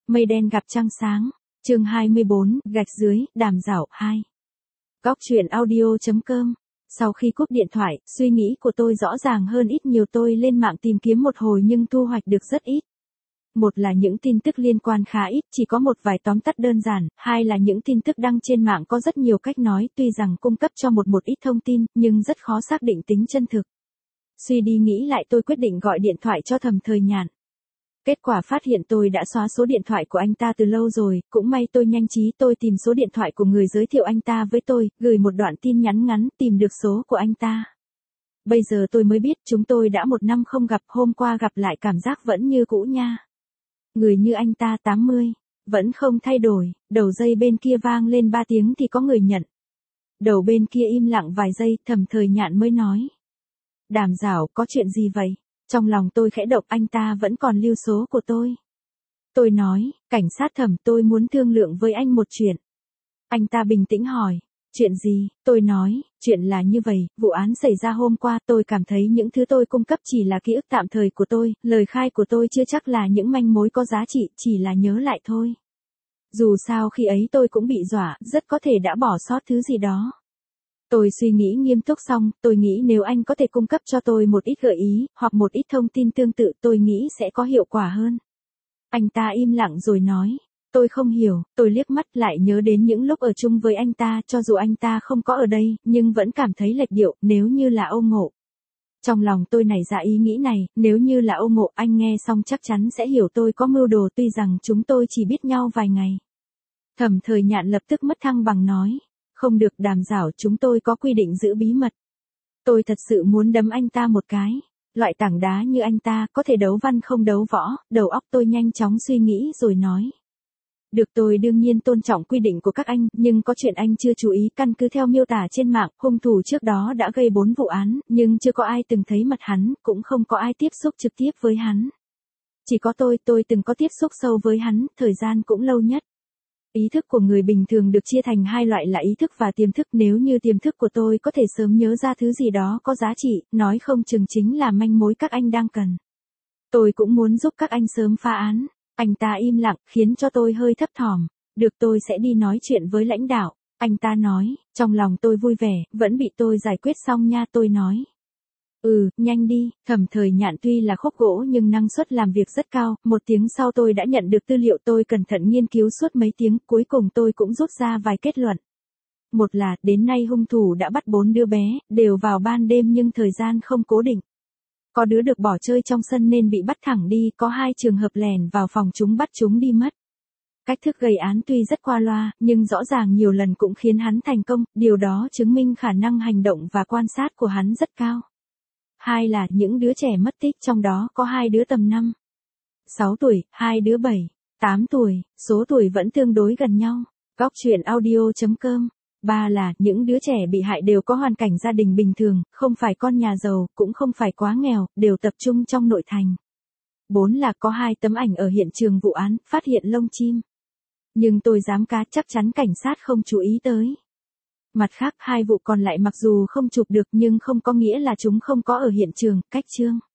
Mây đen gặp trăng sáng. Chương 24, gạch dưới, đàm dảo 2. Góc truyện audio.com. Sau khi cúp điện thoại, suy nghĩ của tôi rõ ràng hơn ít nhiều, tôi lên mạng tìm kiếm một hồi nhưng thu hoạch được rất ít. Một là những tin tức liên quan khá ít, chỉ có một vài tóm tắt đơn giản. Hai là những tin tức đăng trên mạng có rất nhiều cách nói, tuy rằng cung cấp cho một ít thông tin, nhưng rất khó xác định tính chân thực. Suy đi nghĩ lại, tôi quyết định gọi điện thoại cho Thẩm Thời Nhạn. Kết quả phát hiện tôi đã xóa số điện thoại của anh ta từ lâu rồi, cũng may tôi nhanh trí, tôi tìm số điện thoại của người giới thiệu anh ta với tôi, gửi một đoạn tin nhắn ngắn, tìm được số của anh ta. Bây giờ tôi mới biết chúng tôi đã 1 năm không gặp, hôm qua gặp lại cảm giác vẫn như cũ nha. Người như anh ta 80, vẫn không thay đổi. Đầu dây bên kia vang lên 3 tiếng thì có người nhận. Đầu bên kia im lặng vài giây, Thẩm Thời Nhạn mới nói. Đàm Dảo, có chuyện gì vậy? Trong lòng tôi khẽ động, anh ta vẫn còn lưu số của tôi. Tôi nói, cảnh sát Thẩm, tôi muốn thương lượng với anh một chuyện. Anh ta bình tĩnh hỏi, chuyện gì? Tôi nói, chuyện là như vậy, vụ án xảy ra hôm qua, tôi cảm thấy những thứ tôi cung cấp chỉ là ký ức tạm thời của tôi, lời khai của tôi chưa chắc là những manh mối có giá trị, chỉ là nhớ lại thôi. Dù sao khi ấy tôi cũng bị dọa, rất có thể đã bỏ sót thứ gì đó. Tôi suy nghĩ nghiêm túc xong, tôi nghĩ nếu anh có thể cung cấp cho tôi một ít gợi ý, hoặc một ít thông tin tương tự, tôi nghĩ sẽ có hiệu quả hơn. Anh ta im lặng rồi nói, tôi không hiểu. Tôi liếc mắt lại nhớ đến những lúc ở chung với anh ta, cho dù anh ta không có ở đây, nhưng vẫn cảm thấy lệch điệu, nếu như là Âu Ngộ. Trong lòng tôi nảy ra ý nghĩ này, nếu như là Âu Ngộ, anh nghe xong chắc chắn sẽ hiểu tôi có mưu đồ, tuy rằng chúng tôi chỉ biết nhau vài ngày. Thẩm Thời Nhạn lập tức mất thăng bằng nói. Không được, Đàm Dảo, chúng tôi có quy định giữ bí mật. Tôi thật sự muốn đấm anh ta một cái. Loại tảng đá như anh ta, có thể đấu văn không đấu võ. Đầu óc tôi nhanh chóng suy nghĩ rồi nói. Được, tôi đương nhiên tôn trọng quy định của các anh, nhưng có chuyện anh chưa chú ý. Căn cứ theo miêu tả trên mạng, hung thủ trước đó đã gây 4 vụ án, nhưng chưa có ai từng thấy mặt hắn, cũng không có ai tiếp xúc trực tiếp với hắn. Chỉ có tôi từng có tiếp xúc sâu với hắn, thời gian cũng lâu nhất. Ý thức của người bình thường được chia thành 2 loại là ý thức và tiềm thức. Nếu như tiềm thức của tôi có thể sớm nhớ ra thứ gì đó có giá trị, nói không chừng chính là manh mối các anh đang cần. Tôi cũng muốn giúp các anh sớm phá án. Anh ta im lặng, khiến cho tôi hơi thấp thỏm. Được, tôi sẽ đi nói chuyện với lãnh đạo. Anh ta nói, trong lòng tôi vui vẻ, vẫn bị tôi giải quyết xong nha. Tôi nói. Nhanh đi. Thẩm Thời Nhạn tuy là khúc gỗ nhưng năng suất làm việc rất cao. 1 tiếng sau tôi đã nhận được tư liệu, tôi cẩn thận nghiên cứu suốt mấy tiếng, cuối cùng tôi cũng rút ra vài kết luận. Một là, đến nay hung thủ đã bắt 4 đứa bé, đều vào ban đêm nhưng thời gian không cố định. Có đứa được bỏ chơi trong sân nên bị bắt thẳng đi, có 2 trường hợp lẻn vào phòng chúng bắt chúng đi mất. Cách thức gây án tuy rất qua loa, nhưng rõ ràng nhiều lần cũng khiến hắn thành công, điều đó chứng minh khả năng hành động và quan sát của hắn rất cao. 2 là những đứa trẻ mất tích, trong đó có 2 đứa tầm 5, 6 tuổi, 2 đứa 7, 8 tuổi, số tuổi vẫn tương đối gần nhau. Góc truyện audio.com. 3 là những đứa trẻ bị hại đều có hoàn cảnh gia đình bình thường, không phải con nhà giàu, cũng không phải quá nghèo, đều tập trung trong nội thành. 4 là có 2 tấm ảnh ở hiện trường vụ án, phát hiện lông chim. Nhưng tôi dám cá chắc chắn cảnh sát không chú ý tới. Mặt khác, 2 vụ còn lại mặc dù không chụp được nhưng không có nghĩa là chúng không có ở hiện trường. Cách chương